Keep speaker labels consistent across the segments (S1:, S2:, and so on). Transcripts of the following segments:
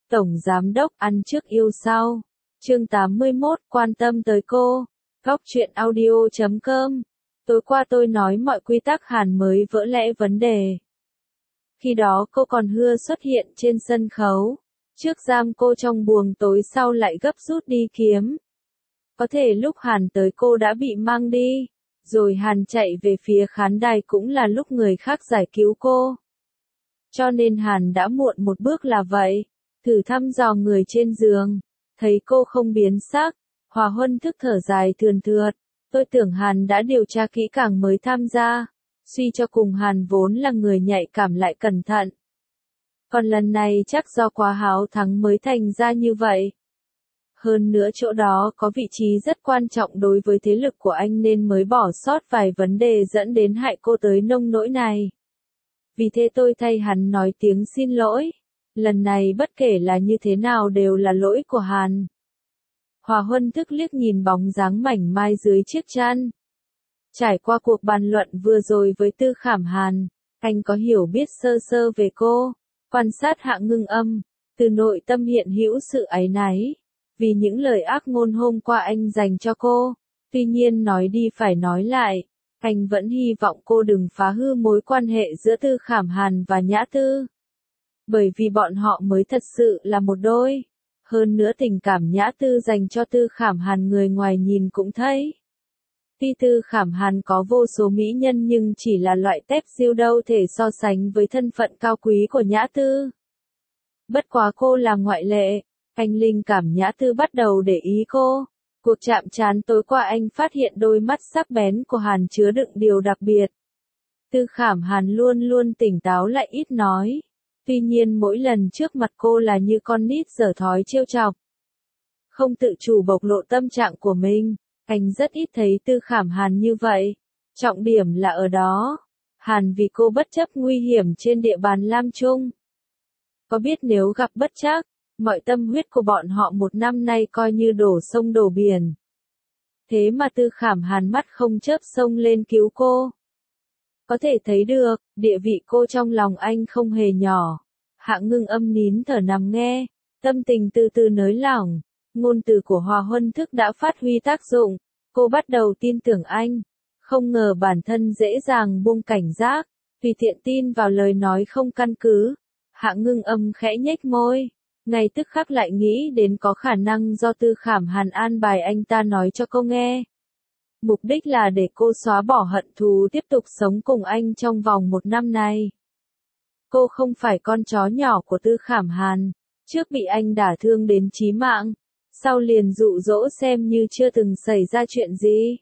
S1: Tổng Giám đốc ăn trước yêu sau. Chương 81 quan tâm tới cô. Góc truyện audio.com. Tối qua tôi nói mọi quy tắc Hàn mới vỡ lẽ vấn đề. Khi đó cô còn hưa xuất hiện trên sân khấu. Trước giam cô trong buồng tối, sau lại gấp rút đi kiếm. Có thể lúc Hàn tới cô đã bị mang đi. Rồi Hàn chạy về phía khán đài cũng là lúc người khác giải cứu cô. Cho nên Hàn đã muộn một bước là vậy. Thử thăm dò người trên giường. Thấy cô không biến sắc. Hòa Huân thức thở dài thườn thượt. Tôi tưởng Hàn đã điều tra kỹ càng mới tham gia. Suy cho cùng Hàn vốn là người nhạy cảm lại cẩn thận. Còn lần này chắc do quá háo thắng mới thành ra như vậy. Hơn nữa chỗ đó có vị trí rất quan trọng đối với thế lực của anh nên mới bỏ sót vài vấn đề dẫn đến hại cô tới nông nỗi này. Vì thế tôi thay hắn nói tiếng xin lỗi. Lần này bất kể là như thế nào đều là lỗi của Hàn. Hòa Huân thức liếc nhìn bóng dáng mảnh mai dưới chiếc chăn. Trải qua cuộc bàn luận vừa rồi với Tư Khảm Hàn, anh có hiểu biết sơ sơ về cô. Quan sát Hạ Ngưng Âm, từ nội tâm hiện hữu sự áy náy. Vì những lời ác ngôn hôm qua anh dành cho cô. Tuy nhiên nói đi phải nói lại, anh vẫn hy vọng cô đừng phá hư mối quan hệ giữa Tư Khảm Hàn và Nhã Tư. Bởi vì bọn họ mới thật sự là một đôi. Hơn nữa tình cảm Nhã Tư dành cho Tư Khảm Hàn người ngoài nhìn cũng thấy. Tuy Tư Khảm Hàn có vô số mỹ nhân nhưng chỉ là loại tép diêu đâu thể so sánh với thân phận cao quý của Nhã Tư. Bất quá cô là ngoại lệ, anh linh cảm Nhã Tư bắt đầu để ý cô. Cuộc chạm trán tối qua anh phát hiện đôi mắt sắc bén của Hàn chứa đựng điều đặc biệt. Tư Khảm Hàn luôn luôn tỉnh táo lại ít nói. Tuy nhiên mỗi lần trước mặt cô là như con nít dở thói trêu chọc. Không tự chủ bộc lộ tâm trạng của mình, anh rất ít thấy Tư Khảm Hàn như vậy. Trọng điểm là ở đó. Hàn vì cô bất chấp nguy hiểm trên địa bàn Lam Trung. Có biết nếu gặp bất trắc, mọi tâm huyết của bọn họ một năm nay coi như đổ sông đổ biển. Thế mà Tư Khảm Hàn mắt không chớp xông lên cứu cô. Có thể thấy được, địa vị cô trong lòng anh không hề nhỏ. Hạ Ngưng Âm nín thở nằm nghe, tâm tình từ từ nới lỏng. Ngôn từ của Hòa Huân thức đã phát huy tác dụng. Cô bắt đầu tin tưởng anh. Không ngờ bản thân dễ dàng buông cảnh giác, tùy tiện tin vào lời nói không căn cứ. Hạ Ngưng Âm khẽ nhếch môi. Ngay tức khắc lại nghĩ đến có khả năng do Tư Khảm Hàn an bài anh ta nói cho cô nghe. Mục đích là để cô xóa bỏ hận thù tiếp tục sống cùng anh trong vòng một năm này. Cô không phải con chó nhỏ của Tư Khảm Hàn, trước bị anh đả thương đến chí mạng, sau liền dụ dỗ xem như chưa từng xảy ra chuyện gì.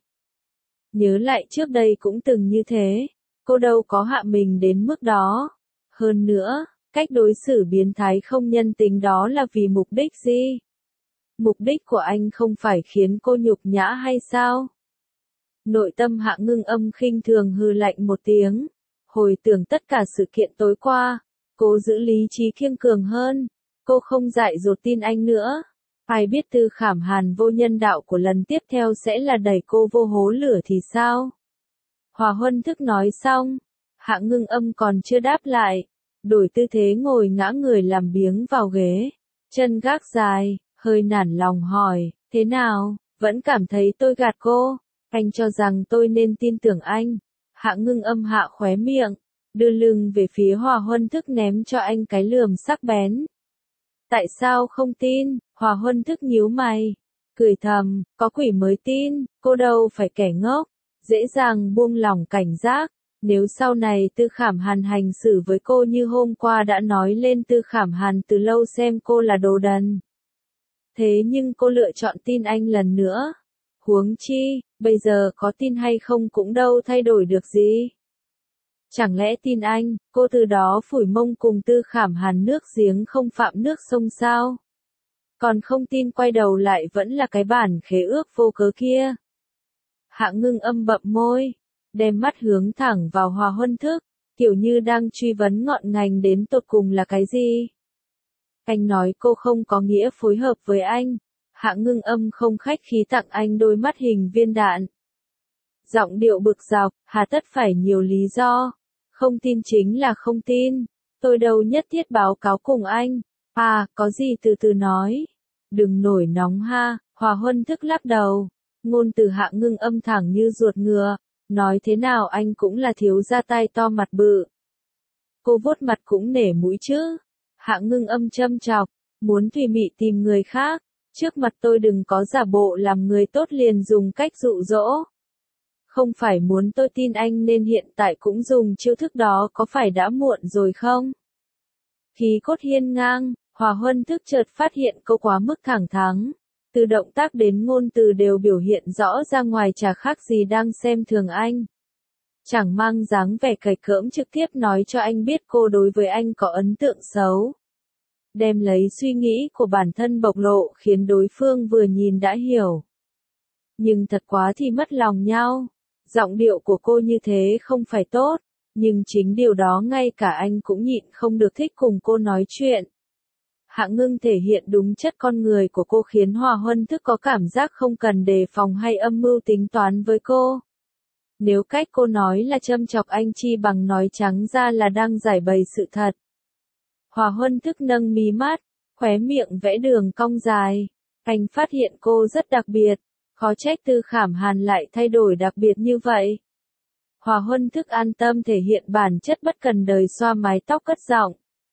S1: Nhớ lại trước đây cũng từng như thế, cô đâu có hạ mình đến mức đó. Hơn nữa, cách đối xử biến thái không nhân tính đó là vì mục đích gì? Mục đích của anh không phải khiến cô nhục nhã hay sao? Nội tâm Hạ Ngưng Âm khinh thường hừ lạnh một tiếng. Hồi tưởng tất cả sự kiện tối qua, cô giữ lý trí kiêng cường hơn. Cô không dại dột tin anh nữa. Ai biết Tư Khảm Hàn vô nhân đạo của lần tiếp theo sẽ là đẩy cô vô hố lửa thì sao? Hòa Huân thức nói xong, Hạ Ngưng Âm còn chưa đáp lại. Đổi tư thế ngồi ngã người làm biếng vào ghế. Chân gác dài, hơi nản lòng hỏi, thế nào, vẫn cảm thấy tôi gạt cô? Anh cho rằng tôi nên tin tưởng anh. Hạ Ngưng Âm hạ khóe miệng, đưa lưng về phía Hòa Huân thức ném cho anh cái lườm sắc bén. Tại sao không tin? Hòa Huân thức nhíu mày, cười thầm, có quỷ mới tin, cô đâu phải kẻ ngốc, dễ dàng buông lỏng cảnh giác. Nếu sau này Tư Khảm Hàn hành xử với cô như hôm qua đã nói lên Tư Khảm Hàn từ lâu xem cô là đồ đần. Thế nhưng cô lựa chọn tin anh lần nữa. Huống chi, bây giờ có tin hay không cũng đâu thay đổi được gì. Chẳng lẽ tin anh, cô từ đó phủi mông cùng Tư Khảm Hàn nước giếng không phạm nước sông sao? Còn không tin quay đầu lại vẫn là cái bản khế ước vô cớ kia. Hạ Ngưng Âm bậm môi, đem mắt hướng thẳng vào Hòa Huân thức, kiểu như đang truy vấn ngọn ngành đến tột cùng là cái gì. Anh nói cô không có nghĩa phối hợp với anh. Hạ Ngưng Âm không khách khí tặng anh đôi mắt hình viên đạn. Giọng điệu bực dọc, hà tất phải nhiều lý do. Không tin chính là không tin. Tôi đâu nhất thiết báo cáo cùng anh. À, có gì từ từ nói. Đừng nổi nóng ha, Hòa Huân thức lắc đầu. Ngôn từ Hạ Ngưng âm thẳng như ruột ngựa. Nói thế nào anh cũng là thiếu gia tay to mặt bự. Cô vuốt mặt cũng nể mũi chứ. Hạ Ngưng âm châm chọc. Muốn thùy mị tìm người khác. Trước mặt tôi đừng có giả bộ làm người tốt liền dùng cách dụ dỗ. Không phải muốn tôi tin anh nên hiện tại cũng dùng chiêu thức đó có phải đã muộn rồi không? Khí cốt hiên ngang, Hòa Huân thức chợt phát hiện cô quá mức thẳng thắn. Từ động tác đến ngôn từ đều biểu hiện rõ ra ngoài chả khác gì đang xem thường anh. Chẳng mang dáng vẻ cày cỡm trực tiếp nói cho anh biết cô đối với anh có ấn tượng xấu. Đem lấy suy nghĩ của bản thân bộc lộ khiến đối phương vừa nhìn đã hiểu. Nhưng thật quá thì mất lòng nhau. Giọng điệu của cô như thế không phải tốt, nhưng chính điều đó ngay cả anh cũng nhịn không được thích cùng cô nói chuyện. Hạ Ngưng thể hiện đúng chất con người của cô khiến Hòa Huân thức có cảm giác không cần đề phòng hay âm mưu tính toán với cô. Nếu cách cô nói là châm chọc anh chi bằng nói trắng ra là đang giải bày sự thật. Hòa Huân thức nâng mí mắt, khóe miệng vẽ đường cong dài. Anh phát hiện cô rất đặc biệt, khó trách Tư Khảm Hàn lại thay đổi đặc biệt như vậy. Hòa Huân thức an tâm thể hiện bản chất bất cần đời xoa mái tóc cất giọng.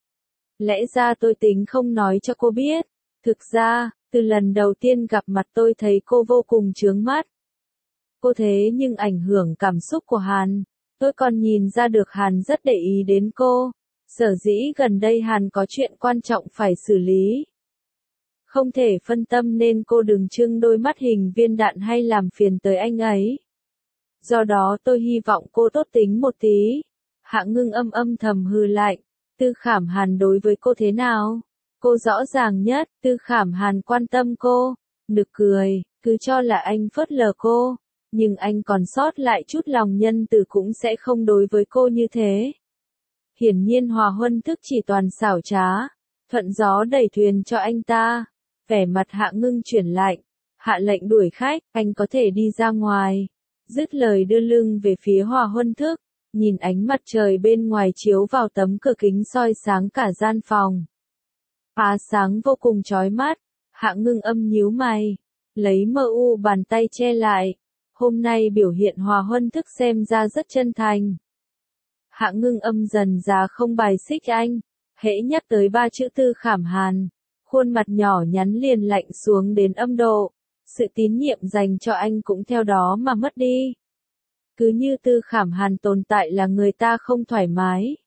S1: Lẽ ra tôi tính không nói cho cô biết. Thực ra, từ lần đầu tiên gặp mặt tôi thấy cô vô cùng chướng mắt. Cô thế nhưng ảnh hưởng cảm xúc của Hàn. Tôi còn nhìn ra được Hàn rất để ý đến cô. Sở dĩ gần đây Hàn có chuyện quan trọng phải xử lý. Không thể phân tâm nên cô đừng trưng đôi mắt hình viên đạn hay làm phiền tới anh ấy. Do đó tôi hy vọng cô tốt tính một tí. Hạ Ngưng âm thầm hừ lạnh. Tư Khảm Hàn đối với cô thế nào? Cô rõ ràng nhất, Tư Khảm Hàn quan tâm cô. Nực cười, cứ cho là anh phớt lờ cô. Nhưng anh còn sót lại chút lòng nhân từ cũng sẽ không đối với cô như thế. Hiển nhiên Hòa Huân thức chỉ toàn xảo trá. Thuận gió đẩy thuyền cho anh ta. Vẻ mặt Hạ Ngưng chuyển lạnh. Hạ lệnh đuổi khách, anh có thể đi ra ngoài. Dứt lời đưa lưng về phía Hòa Huân thức. Nhìn ánh mặt trời bên ngoài chiếu vào tấm cửa kính soi sáng cả gian phòng. Phá sáng vô cùng chói mắt. Hạ Ngưng âm nhíu mày. Lấy mờ u bàn tay che lại. Hôm nay biểu hiện Hòa Huân thức xem ra rất chân thành. Hạ Ngưng âm dần già không bài xích anh. Hễ nhắc tới ba chữ Tư Khảm Hàn. Khuôn mặt nhỏ nhắn liền lạnh xuống đến âm độ. Sự tín nhiệm dành cho anh cũng theo đó mà mất đi. Cứ như Tư Khảm Hàn tồn tại là người ta không thoải mái.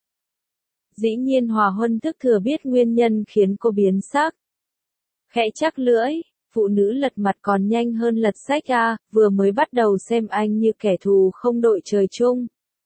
S1: Dĩ nhiên Hòa Huân thức thừa biết nguyên nhân khiến cô biến sắc. Khẽ chắc lưỡi, phụ nữ lật mặt còn nhanh hơn lật sách à, vừa mới bắt đầu xem anh như kẻ thù không đội trời chung.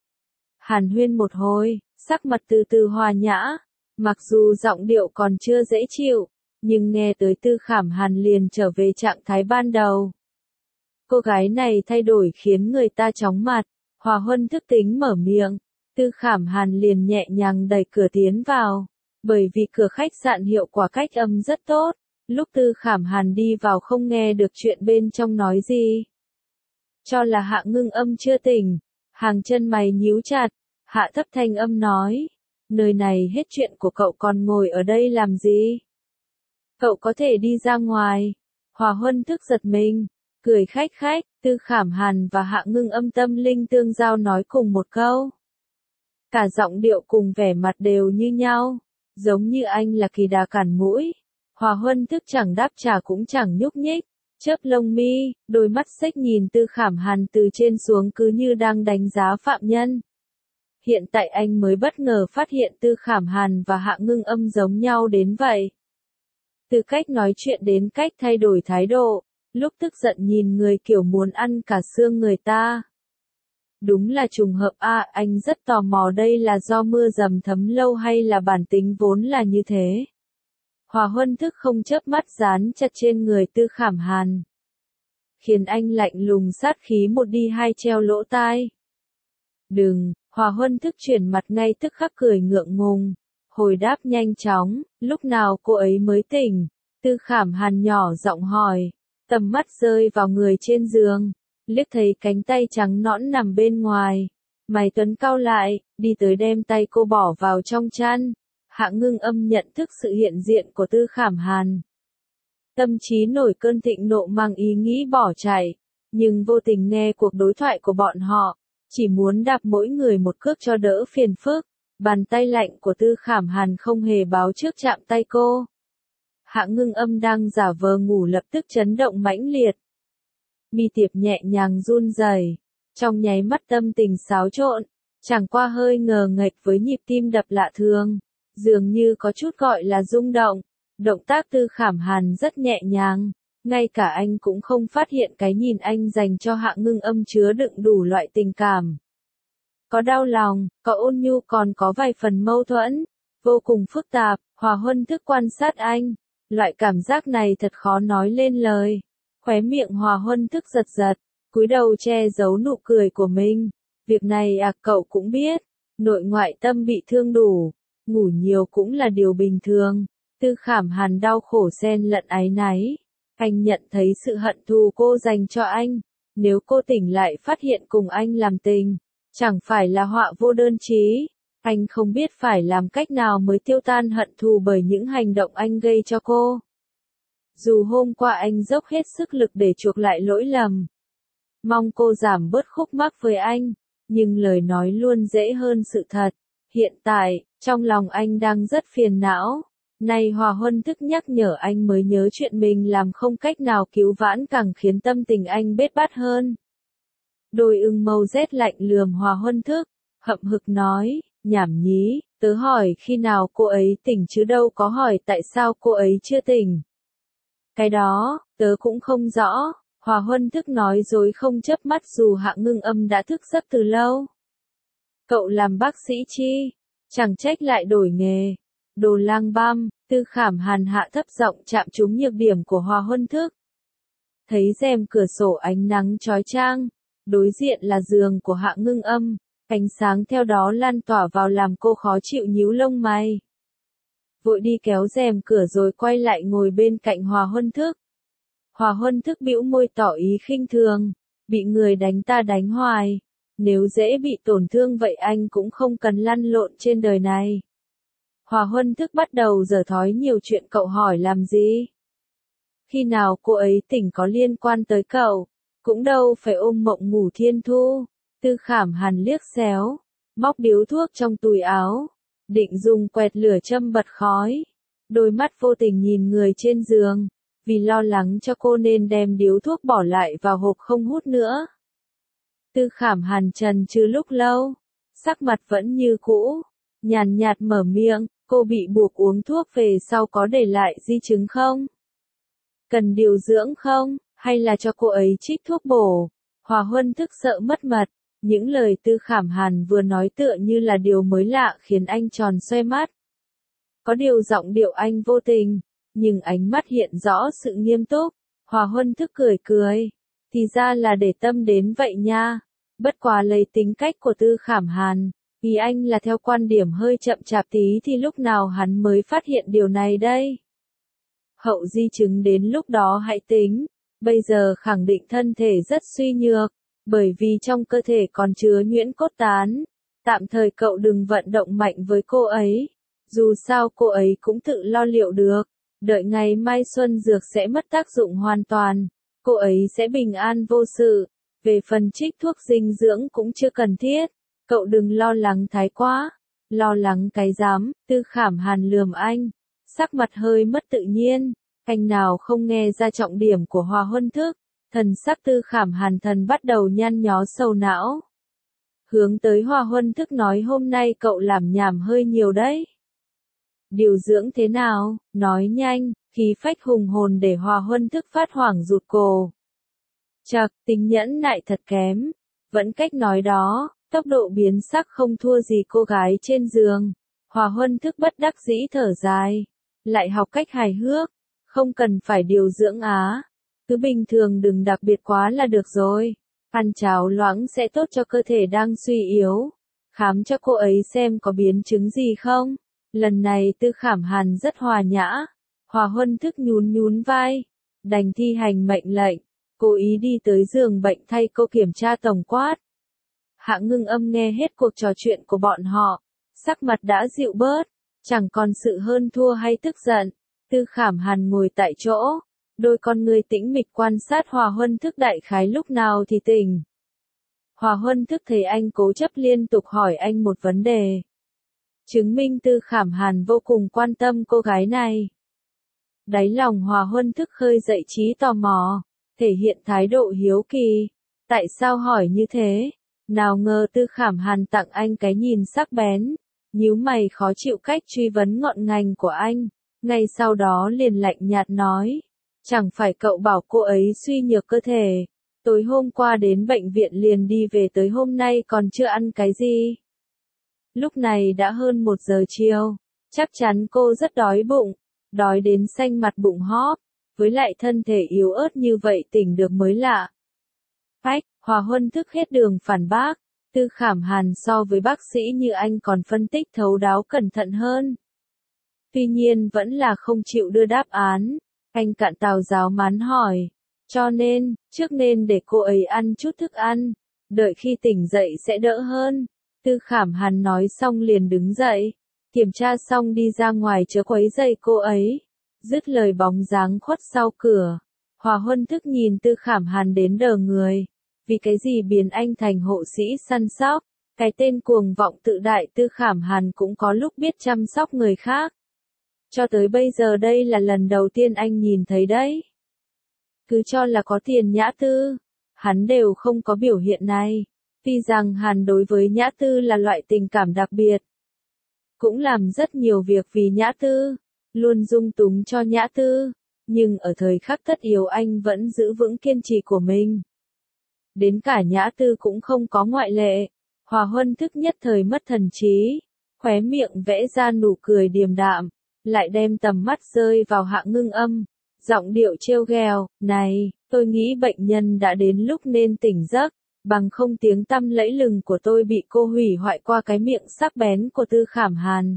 S1: Hàn huyên một hồi, sắc mặt từ từ hòa nhã, mặc dù giọng điệu còn chưa dễ chịu, nhưng nghe tới Tư Khảm Hàn liền trở về trạng thái ban đầu. Cô gái này thay đổi khiến người ta chóng mặt. Hòa Huân thức tính mở miệng. Tư Khảm Hàn liền nhẹ nhàng đẩy cửa tiến vào. Bởi vì cửa khách sạn hiệu quả cách âm rất tốt. Lúc Tư Khảm Hàn đi vào không nghe được chuyện bên trong nói gì. Cho là Hạ Ngưng âm chưa tỉnh. Hàng chân mày nhíu chặt. Hạ thấp thanh âm nói. Nơi này hết chuyện của cậu còn ngồi ở đây làm gì? Cậu có thể đi ra ngoài. Hòa Huân thức giật mình. Cười khách khách, Tư Khảm Hàn và Hạ Ngưng âm tâm linh tương giao nói cùng một câu. Cả giọng điệu cùng vẻ mặt đều như nhau, giống như anh là kỳ đà cản mũi. Hòa Huân thức chẳng đáp trả cũng chẳng nhúc nhích, chớp lông mi, đôi mắt xếch nhìn Tư Khảm Hàn từ trên xuống cứ như đang đánh giá phạm nhân. Hiện tại anh mới bất ngờ phát hiện Tư Khảm Hàn và Hạ Ngưng âm giống nhau đến vậy. Từ cách nói chuyện đến cách thay đổi thái độ. Lúc tức giận nhìn người kiểu muốn ăn cả xương người ta. Đúng là trùng hợp à, anh rất tò mò đây là do mưa dầm thấm lâu hay là bản tính vốn là như thế. Hòa Huân thức không chớp mắt dán chặt trên người Tư Khảm Hàn. Khiến anh lạnh lùng sát khí một đi hai treo lỗ tai. Đừng, Hòa Huân thức chuyển mặt ngay tức khắc cười ngượng ngùng. Hồi đáp nhanh chóng, lúc nào cô ấy mới tỉnh? Tư Khảm Hàn nhỏ giọng hỏi. Tầm mắt rơi vào người trên giường, liếc thấy cánh tay trắng nõn nằm bên ngoài. Mày Tuấn cau lại, đi tới đem tay cô bỏ vào trong chăn. Hạ Ngưng Âm nhận thức sự hiện diện của Tư Khảm Hàn. Tâm trí nổi cơn thịnh nộ mang ý nghĩ bỏ chạy, nhưng vô tình nghe cuộc đối thoại của bọn họ, chỉ muốn đạp mỗi người một cước cho đỡ phiền phức. Bàn tay lạnh của Tư Khảm Hàn không hề báo trước chạm tay cô. Hạ Ngưng Âm đang giả vờ ngủ lập tức chấn động mãnh liệt. Mi tiệp nhẹ nhàng run rẩy, trong nháy mắt tâm tình xáo trộn, chẳng qua hơi ngờ nghệch với nhịp tim đập lạ thường, dường như có chút gọi là rung động. Động tác Tư Khảm Hàn rất nhẹ nhàng, ngay cả anh cũng không phát hiện cái nhìn anh dành cho Hạ Ngưng Âm chứa đựng đủ loại tình cảm. Có đau lòng, có ôn nhu còn có vài phần mâu thuẫn, vô cùng phức tạp. Hòa Huân thức quan sát anh, loại cảm giác này thật khó nói lên lời. Khóe miệng Hòa Huân thức giật giật, cúi đầu che giấu nụ cười của mình. Việc này cậu cũng biết, nội ngoại tâm bị thương đủ, ngủ nhiều cũng là điều bình thường. Tư Khảm Hàn đau khổ xen lẫn áy náy. Anh nhận thấy sự hận thù cô dành cho anh, nếu cô tỉnh lại phát hiện cùng anh làm tình, chẳng phải là họa vô đơn chí. Anh không biết phải làm cách nào mới tiêu tan hận thù bởi những hành động anh gây cho cô. Dù hôm qua anh dốc hết sức lực để chuộc lại lỗi lầm, mong cô giảm bớt khúc mắc với anh, nhưng lời nói luôn dễ hơn sự thật. Hiện tại, trong lòng anh đang rất phiền não. Nay Hòa Huân thức nhắc nhở anh mới nhớ chuyện mình làm không cách nào cứu vãn càng khiến tâm tình anh bết bát hơn. Đôi ưng mâu rét lạnh lườm Hòa Huân thức, hậm hực nói, nhảm nhí, tớ hỏi khi nào cô ấy tỉnh chứ đâu có hỏi tại sao cô ấy chưa tỉnh. Cái đó, tớ cũng không rõ, Hòa Huân thức nói dối không chớp mắt dù Hạ Ngưng Âm đã thức giấc từ lâu. Cậu làm bác sĩ chi? Chẳng trách lại đổi nghề. Đồ lang băm. Tư Khảm Hàn hạ thấp giọng chạm trúng nhược điểm của Hòa Huân thức. Thấy rèm cửa sổ ánh nắng chói chang, đối diện là giường của Hạ Ngưng Âm, ánh sáng theo đó lan tỏa vào làm cô khó chịu nhíu lông mày. Vội đi kéo rèm cửa rồi quay lại ngồi bên cạnh Hòa Huân thức. Hòa Huân thức bĩu môi tỏ ý khinh thường, bị người đánh ta đánh hoài, nếu dễ bị tổn thương vậy anh cũng không cần lăn lộn trên đời này. Hòa Huân thức bắt đầu giở thói nhiều chuyện, cậu hỏi làm gì? Khi nào cô ấy tỉnh có liên quan tới cậu, cũng đâu phải ôm mộng ngủ thiên thu. Tư Khảm Hàn liếc xéo, móc điếu thuốc trong túi áo, định dùng quẹt lửa châm bật khói. Đôi mắt vô tình nhìn người trên giường, vì lo lắng cho cô nên đem điếu thuốc bỏ lại vào hộp không hút nữa. Tư Khảm Hàn chần chừ lúc lâu, sắc mặt vẫn như cũ, nhàn nhạt mở miệng, cô bị buộc uống thuốc về sau có để lại di chứng không? Cần điều dưỡng không, hay là cho cô ấy trích thuốc bổ? Hòa Huân thức sợ mất mật, những lời Tư Khảm Hàn vừa nói tựa như là điều mới lạ khiến anh tròn xoe mắt. Có điều giọng điệu anh vô tình, nhưng ánh mắt hiện rõ sự nghiêm túc. Hòa Huân thức cười cười, thì ra là để tâm đến vậy nha. Bất quá lấy tính cách của Tư Khảm Hàn, vì anh là theo quan điểm hơi chậm chạp tí thì lúc nào hắn mới phát hiện điều này đây? Hậu di chứng đến lúc đó hãy tính, bây giờ khẳng định thân thể rất suy nhược, bởi vì trong cơ thể còn chứa nhuyễn cốt tán. Tạm thời cậu đừng vận động mạnh với cô ấy, dù sao cô ấy cũng tự lo liệu được, đợi ngày mai xuân dược sẽ mất tác dụng hoàn toàn, cô ấy sẽ bình an vô sự. Về phần trích thuốc dinh dưỡng cũng chưa cần thiết, cậu đừng lo lắng thái quá. Lo lắng cái dám, Tư Khảm Hàn lườm anh, sắc mặt hơi mất tự nhiên, anh nào không nghe ra trọng điểm của Hòa Huân thức, thần sắc Tư Khảm Hàn thần bắt đầu nhăn nhó sầu não. Hướng tới Hòa Huân thức nói hôm nay cậu làm nhảm hơi nhiều đấy. Điều dưỡng thế nào, nói nhanh, khí phách hùng hồn để Hòa Huân thức phát hoảng rụt cổ. Chậc, tính nhẫn nại thật kém, vẫn cách nói đó, tốc độ biến sắc không thua gì cô gái trên giường. Hòa Huân thức bất đắc dĩ thở dài, lại học cách hài hước, không cần phải điều dưỡng á, cứ bình thường đừng đặc biệt quá là được rồi. Ăn cháo loãng sẽ tốt cho cơ thể đang suy yếu. Khám cho cô ấy xem có biến chứng gì không. Lần này Tư Khảm Hàn rất hòa nhã. Hòa Huân thức nhún nhún vai, đành thi hành mệnh lệnh, cố ý đi tới giường bệnh thay cô kiểm tra tổng quát. Hạ Ngưng Âm nghe hết cuộc trò chuyện của bọn họ, sắc mặt đã dịu bớt, Chẳng còn sự hơn thua hay tức giận. Tư Khảm Hàn ngồi tại chỗ, đôi con người tĩnh mịch quan sát Hòa Huân Thức đại khái lúc nào thì tỉnh. Hòa Huân Thức thấy anh cố chấp liên tục hỏi anh một vấn đề. Chứng minh Tư Khảm Hàn vô cùng quan tâm cô gái này. Đáy lòng Hòa Huân Thức khơi dậy trí tò mò, thể hiện thái độ hiếu kỳ. Tại sao hỏi như thế? Nào ngờ Tư Khảm Hàn tặng anh cái nhìn sắc bén, nhíu mày khó chịu cách truy vấn ngọn ngành của anh. Ngay sau đó liền lạnh nhạt nói, chẳng phải cậu bảo cô ấy suy nhược cơ thể. Tối hôm qua đến bệnh viện liền đi về tới hôm nay còn chưa ăn cái gì. Lúc này đã hơn 1 giờ chiều, chắc chắn cô rất đói bụng, đói đến xanh mặt bụng hóp, với lại thân thể yếu ớt như vậy tỉnh được mới lạ. Phách, Hòa Huân Thức hết đường phản bác, Tư Khảm Hàn so với bác sĩ như anh còn phân tích thấu đáo cẩn thận hơn. Tuy nhiên vẫn là không chịu đưa đáp án, anh cạn tào giáo mán hỏi, cho nên, trước nên để cô ấy ăn chút thức ăn, đợi khi tỉnh dậy sẽ đỡ hơn. Tư Khảm Hàn nói xong liền đứng dậy, kiểm tra xong đi ra ngoài chớ quấy rầy cô ấy. Dứt lời bóng dáng khuất sau cửa, Hòa Huân Thức nhìn Tư Khảm Hàn đến đờ người. Vì cái gì biến anh thành hộ sĩ săn sóc, cái tên cuồng vọng tự đại Tư Khảm Hàn cũng có lúc biết chăm sóc người khác. Cho tới bây giờ đây là lần đầu tiên anh nhìn thấy đấy. Cứ cho là có tiền Nhã Tư, hắn đều không có biểu hiện này. Tuy rằng Hàn đối với Nhã Tư là loại tình cảm đặc biệt, cũng làm rất nhiều việc vì Nhã Tư, luôn dung túng cho Nhã Tư, nhưng ở thời khắc tất yếu anh vẫn giữ vững kiên trì của mình. Đến cả Nhã Tư cũng không có ngoại lệ. Hòa Huân Thức nhất thời mất thần trí, khóe miệng vẽ ra nụ cười điềm đạm, lại đem tầm mắt rơi vào Hạ Ngưng Âm, giọng điệu trêu ghẹo, này, tôi nghĩ bệnh nhân đã đến lúc nên tỉnh giấc, bằng không tiếng tăm lẫy lừng của tôi bị cô hủy hoại qua cái miệng sắc bén của Tư Khảm Hàn.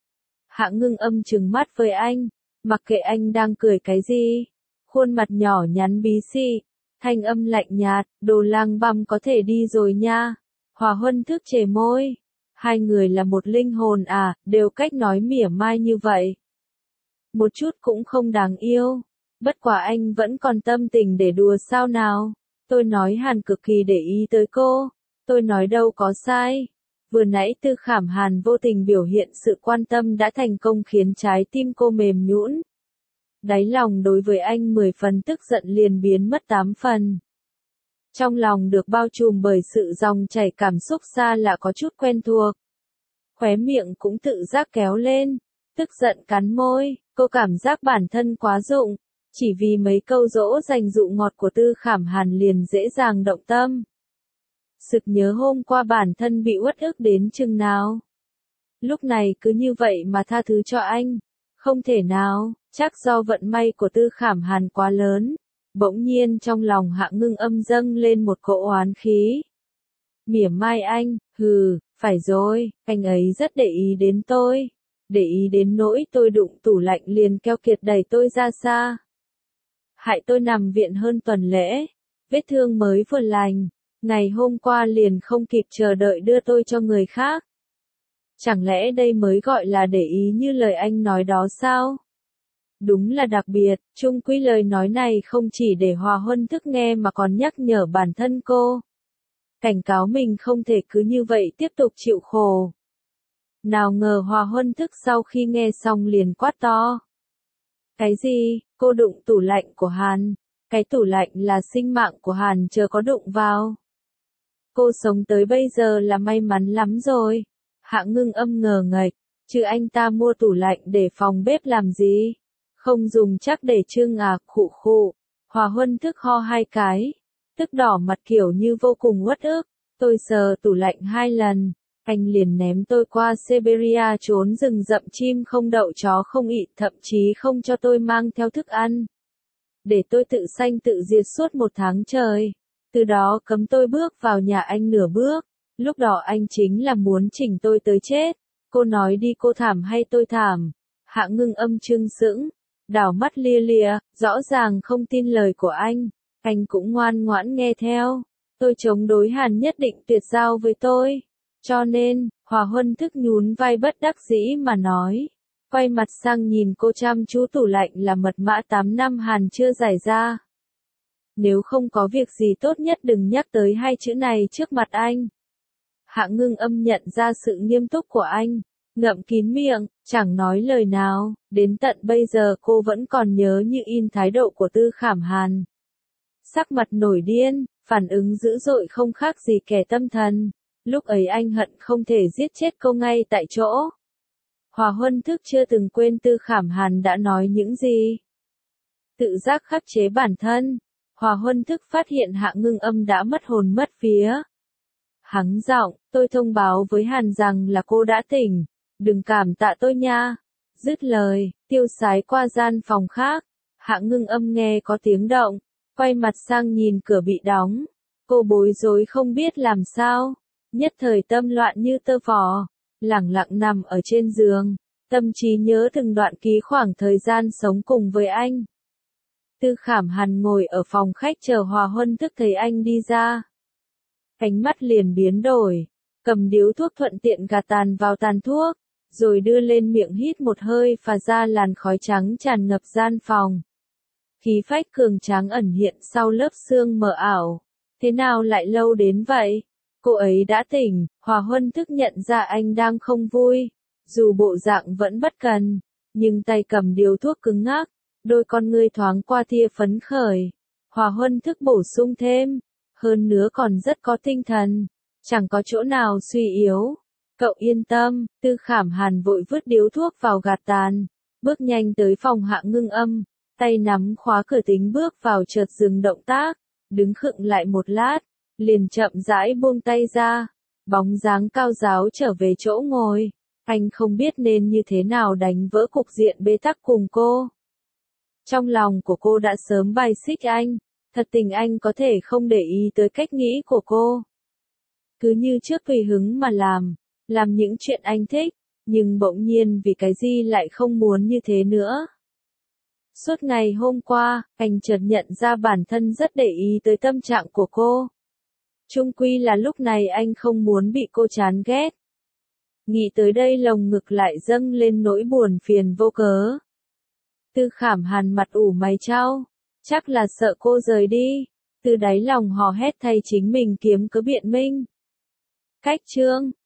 S1: Hạ Ngưng Âm trừng mắt với anh, mặc kệ anh đang cười cái gì, khuôn mặt nhỏ nhắn bí xị, thanh âm lạnh nhạt, đồ lang băm có thể đi rồi nha. Hòa Huân Thức chề môi, hai người là một linh hồn à, đều cách nói mỉa mai như vậy. Một chút cũng không đáng yêu, bất quả anh vẫn còn tâm tình để đùa sao nào. Tôi nói Hàn cực kỳ để ý tới cô, tôi nói đâu có sai. Vừa nãy Tư Khảm Hàn vô tình biểu hiện sự quan tâm đã thành công khiến trái tim cô mềm nhũn. Đáy lòng đối với anh 10 phần tức giận liền biến mất 8 phần. Trong lòng được bao trùm bởi sự dòng chảy cảm xúc xa lạ có chút quen thuộc. Khóe miệng cũng tự giác kéo lên, tức giận cắn môi, cô cảm giác bản thân quá dụng, chỉ vì mấy câu dỗ dành dụ ngọt của Tư Khảm Hàn liền dễ dàng động tâm. Sực nhớ hôm qua bản thân bị uất ức đến chừng nào. Lúc này cứ như vậy mà tha thứ cho anh, không thể nào, chắc do vận may của Tư Khảm Hàn quá lớn. Bỗng nhiên trong lòng Hạ Ngưng Âm dâng lên một cỗ oán khí. Mỉa mai anh, hừ, phải rồi, anh ấy rất để ý đến tôi. Để ý đến nỗi tôi đụng tủ lạnh liền keo kiệt đẩy tôi ra xa. Hại tôi nằm viện hơn tuần lễ, vết thương mới vừa lành, ngày hôm qua liền không kịp chờ đợi đưa tôi cho người khác. Chẳng lẽ đây mới gọi là để ý như lời anh nói đó sao? Đúng là đặc biệt, chung quy lời nói này không chỉ để Hòa Huân Thức nghe mà còn nhắc nhở bản thân cô. Cảnh cáo mình không thể cứ như vậy tiếp tục chịu khổ. Nào ngờ Hòa Huân Thức sau khi nghe xong liền quát to. Cái gì, cô đụng tủ lạnh của Hàn, cái tủ lạnh là sinh mạng của Hàn chờ có đụng vào. Cô sống tới bây giờ là may mắn lắm rồi. Hạ Ngưng Âm ngờ nghệch, chứ anh ta mua tủ lạnh để phòng bếp làm gì? Không dùng chắc để trưng à, khụ khụ. Hòa Huân Thức ho 2 cái, tức đỏ mặt kiểu như vô cùng uất ức. Tôi sờ tủ lạnh 2 lần, anh liền ném tôi qua Siberia trốn rừng rậm chim không đậu chó không ị, thậm chí không cho tôi mang theo thức ăn. Để tôi tự sanh tự diệt suốt 1 tháng trời. Từ đó cấm tôi bước vào nhà anh nửa bước. Lúc đó anh chính là muốn chỉnh tôi tới chết. Cô nói đi, cô thảm hay tôi thảm? Hạ Ngưng Âm trưng sững, đảo mắt lia lịa, rõ ràng không tin lời của anh cũng ngoan ngoãn nghe theo. Tôi chống đối Hàn nhất định tuyệt giao với tôi. Cho nên, Hòa Huân Thức nhún vai bất đắc dĩ mà nói. Quay mặt sang nhìn cô chăm chú, tủ lạnh là mật mã 8 năm Hàn chưa giải ra. Nếu không có việc gì tốt nhất đừng nhắc tới hai chữ này trước mặt anh. Hạ Ngưng Âm nhận ra sự nghiêm túc của anh, ngậm kín miệng, chẳng nói lời nào, đến tận bây giờ cô vẫn còn nhớ như in thái độ của Tư Khảm Hàn. Sắc mặt nổi điên, phản ứng dữ dội không khác gì kẻ tâm thần, lúc ấy anh hận không thể giết chết cô ngay tại chỗ. Hòa Huân Thức chưa từng quên Tư Khảm Hàn đã nói những gì. Tự giác khắc chế bản thân, Hòa Huân Thức phát hiện Hạ Ngưng Âm đã mất hồn mất vía. Hắng giọng, tôi thông báo với Hàn rằng là cô đã tỉnh, đừng cảm tạ tôi nha. Dứt lời, tiêu sái qua gian phòng khác. Hạ Ngưng Âm nghe có tiếng động, quay mặt sang nhìn cửa bị đóng. Cô bối rối không biết làm sao, nhất thời tâm loạn như tơ vò, lẳng lặng nằm ở trên giường, tâm trí nhớ từng đoạn ký khoảng thời gian sống cùng với anh. Tư Khảm Hàn ngồi ở phòng khách chờ Hòa Huân Thức thấy anh đi ra. Ánh mắt liền biến đổi, cầm điếu thuốc thuận tiện gạt tàn vào tàn thuốc, rồi đưa lên miệng hít một hơi phả ra làn khói trắng tràn ngập gian phòng. Khí phách cường tráng ẩn hiện sau lớp sương mờ ảo. Thế nào lại lâu đến vậy? Cô ấy đã tỉnh, Hòa Huân Thức nhận ra anh đang không vui. Dù bộ dạng vẫn bất cần, nhưng tay cầm điếu thuốc cứng ngắc, đôi con ngươi thoáng qua tia phấn khởi. Hòa Huân Thức bổ sung thêm, hơn nữa còn rất có tinh thần, chẳng có chỗ nào suy yếu. Cậu yên tâm, Tư Khảm Hàn vội vứt điếu thuốc vào gạt tàn, bước nhanh tới phòng Hạ Ngưng Âm, tay nắm khóa cửa tính bước vào chợt dừng động tác, đứng khựng lại một lát, liền chậm rãi buông tay ra, bóng dáng cao ráo trở về chỗ ngồi. Anh không biết nên như thế nào đánh vỡ cục diện bế tắc cùng cô. Trong lòng của cô đã sớm bài xích anh, thật tình anh có thể không để ý tới cách nghĩ của cô. Cứ như trước tùy hứng mà làm những chuyện anh thích, nhưng bỗng nhiên vì cái gì lại không muốn như thế nữa. Suốt ngày hôm qua, anh chợt nhận ra bản thân rất để ý tới tâm trạng của cô. Chung quy là lúc này anh không muốn bị cô chán ghét. Nghĩ tới đây lồng ngực lại dâng lên nỗi buồn phiền vô cớ. Tư Khảm Hàn mặt ủ mày chau, chắc là sợ cô rời đi, từ đáy lòng hò hét thay chính mình kiếm cớ biện minh. Cách chương